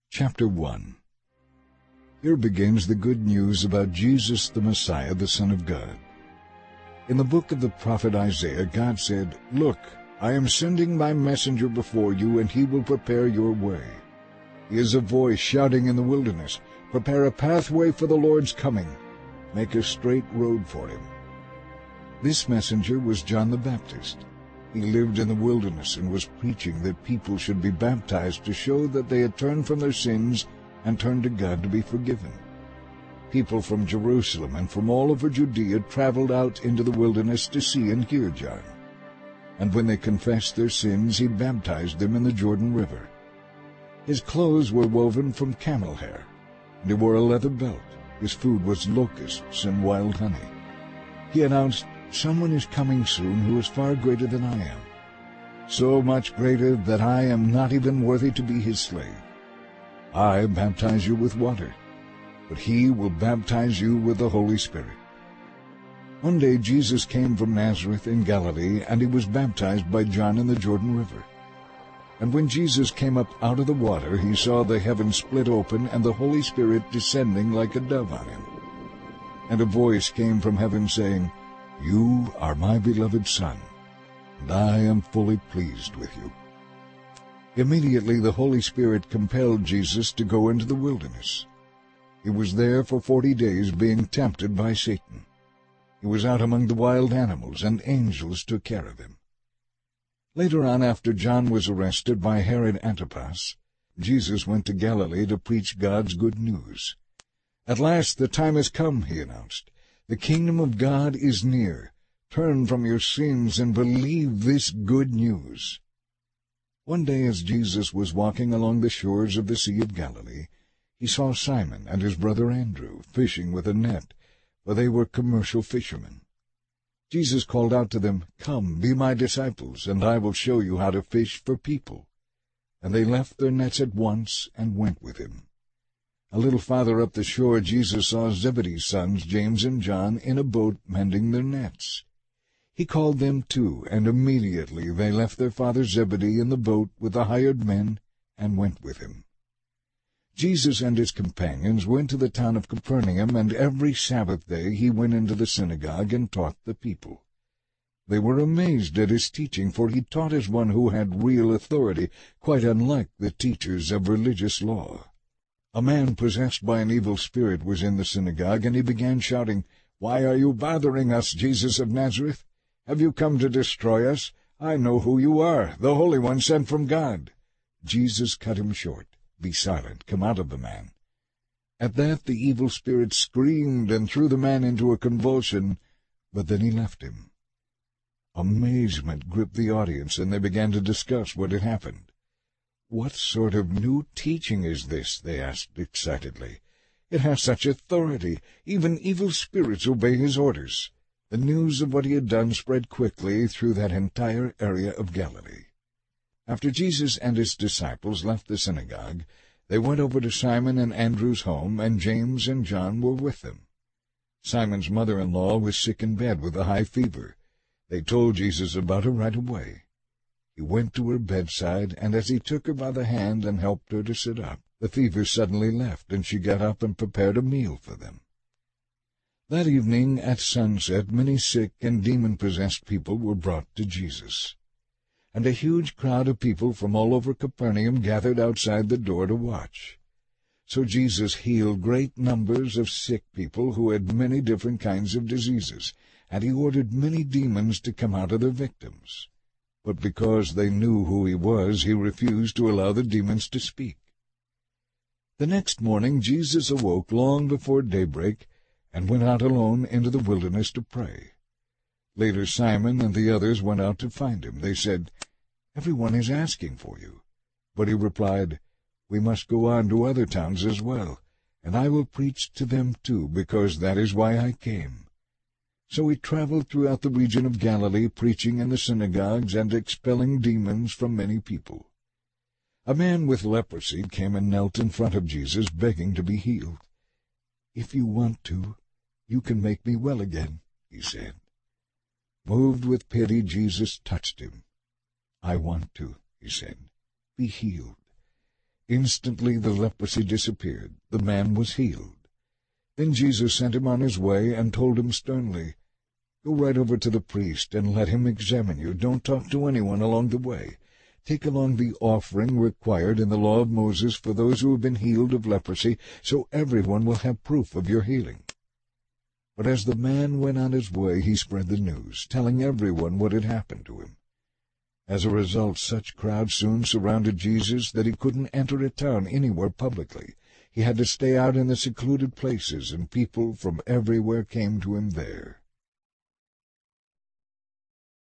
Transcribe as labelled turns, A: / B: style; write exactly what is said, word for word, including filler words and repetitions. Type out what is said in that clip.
A: Chapter one. Here begins the good news about Jesus the Messiah, the Son of God. In the book of the prophet Isaiah, God said, "Look, I am sending my messenger before you, and he will prepare your way. He is a voice shouting in the wilderness, 'Prepare a pathway for the Lord's coming. Make a straight road for him.'" This messenger was John the Baptist. He lived in the wilderness and was preaching that people should be baptized to show that they had turned from their sins and turned to God to be forgiven. People from Jerusalem and from all over Judea traveled out into the wilderness to see and hear John. And when they confessed their sins, he baptized them in the Jordan River. His clothes were woven from camel hair, and he wore a leather belt. His food was locusts and wild honey. He announced, "Someone is coming soon who is far greater than I am, so much greater that I am not even worthy to be his slave. I baptize you with water, but he will baptize you with the Holy Spirit." One day Jesus came from Nazareth in Galilee, and he was baptized by John in the Jordan River. And when Jesus came up out of the water, he saw the heavens split open and the Holy Spirit descending like a dove on him. And a voice came from heaven saying, "You are my beloved Son, and I am fully pleased with you." Immediately the Holy Spirit compelled Jesus to go into the wilderness. He was there for forty days being tempted by Satan. He was out among the wild animals, and angels took care of him. Later on, after John was arrested by Herod Antipas, Jesus went to Galilee to preach God's good news. "At last the time has come," he announced. "The kingdom of God is near. Turn from your sins and believe this good news." One day as Jesus was walking along the shores of the Sea of Galilee, he saw Simon and his brother Andrew fishing with a net, for they were commercial fishermen. Jesus called out to them, "Come, be my disciples, and I will show you how to fish for people." And they left their nets at once and went with him. A little farther up the shore Jesus saw Zebedee's sons, James and John, in a boat mending their nets. He called them too, and immediately they left their father Zebedee in the boat with the hired men and went with him. Jesus and his companions went to the town of Capernaum, and every Sabbath day he went into the synagogue and taught the people. They were amazed at his teaching, for he taught as one who had real authority, quite unlike the teachers of religious law. A man possessed by an evil spirit was in the synagogue, and he began shouting, "Why are you bothering us, Jesus of Nazareth? Have you come to destroy us? I know who you are, the Holy One sent from God." Jesus cut him short. "Be silent, come out of the man." At that the evil spirit screamed and threw the man into a convulsion, but then he left him. Amazement gripped the audience, and they began to discuss what had happened. "What sort of new teaching is this?" they asked excitedly. "It has such authority. Even evil spirits obey his orders." The news of what he had done spread quickly through that entire area of Galilee. After Jesus and his disciples left the synagogue, they went over to Simon and Andrew's home, and James and John were with them. Simon's mother-in-law was sick in bed with a high fever. They told Jesus about her right away. He went to her bedside, and as he took her by the hand and helped her to sit up, the fever suddenly left, and she got up and prepared a meal for them. That evening at sunset, many sick and demon-possessed people were brought to Jesus. And a huge crowd of people from all over Capernaum gathered outside the door to watch. So Jesus healed great numbers of sick people who had many different kinds of diseases, and he ordered many demons to come out of their victims. But because they knew who he was, he refused to allow the demons to speak. The next morning Jesus awoke long before daybreak and went out alone into the wilderness to pray. Later Simon and the others went out to find him. They said, "Everyone is asking for you." But he replied, "We must go on to other towns as well, and I will preach to them too, because that is why I came." So he traveled throughout the region of Galilee, preaching in the synagogues and expelling demons from many people. A man with leprosy came and knelt in front of Jesus, begging to be healed. "If you want to, you can make me well again," he said. Moved with pity, Jesus touched him. "I want to," he said. "Be healed." Instantly the leprosy disappeared. The man was healed. Then Jesus sent him on his way and told him sternly, "Go right over to the priest and let him examine you. Don't talk to anyone along the way. Take along the offering required in the law of Moses for those who have been healed of leprosy, so everyone will have proof of your healing." But as the man went on his way, he spread the news, telling everyone what had happened to him. As a result, such crowds soon surrounded Jesus that he couldn't enter a town anywhere publicly. He had to stay out in the secluded places, and people from everywhere came to him there.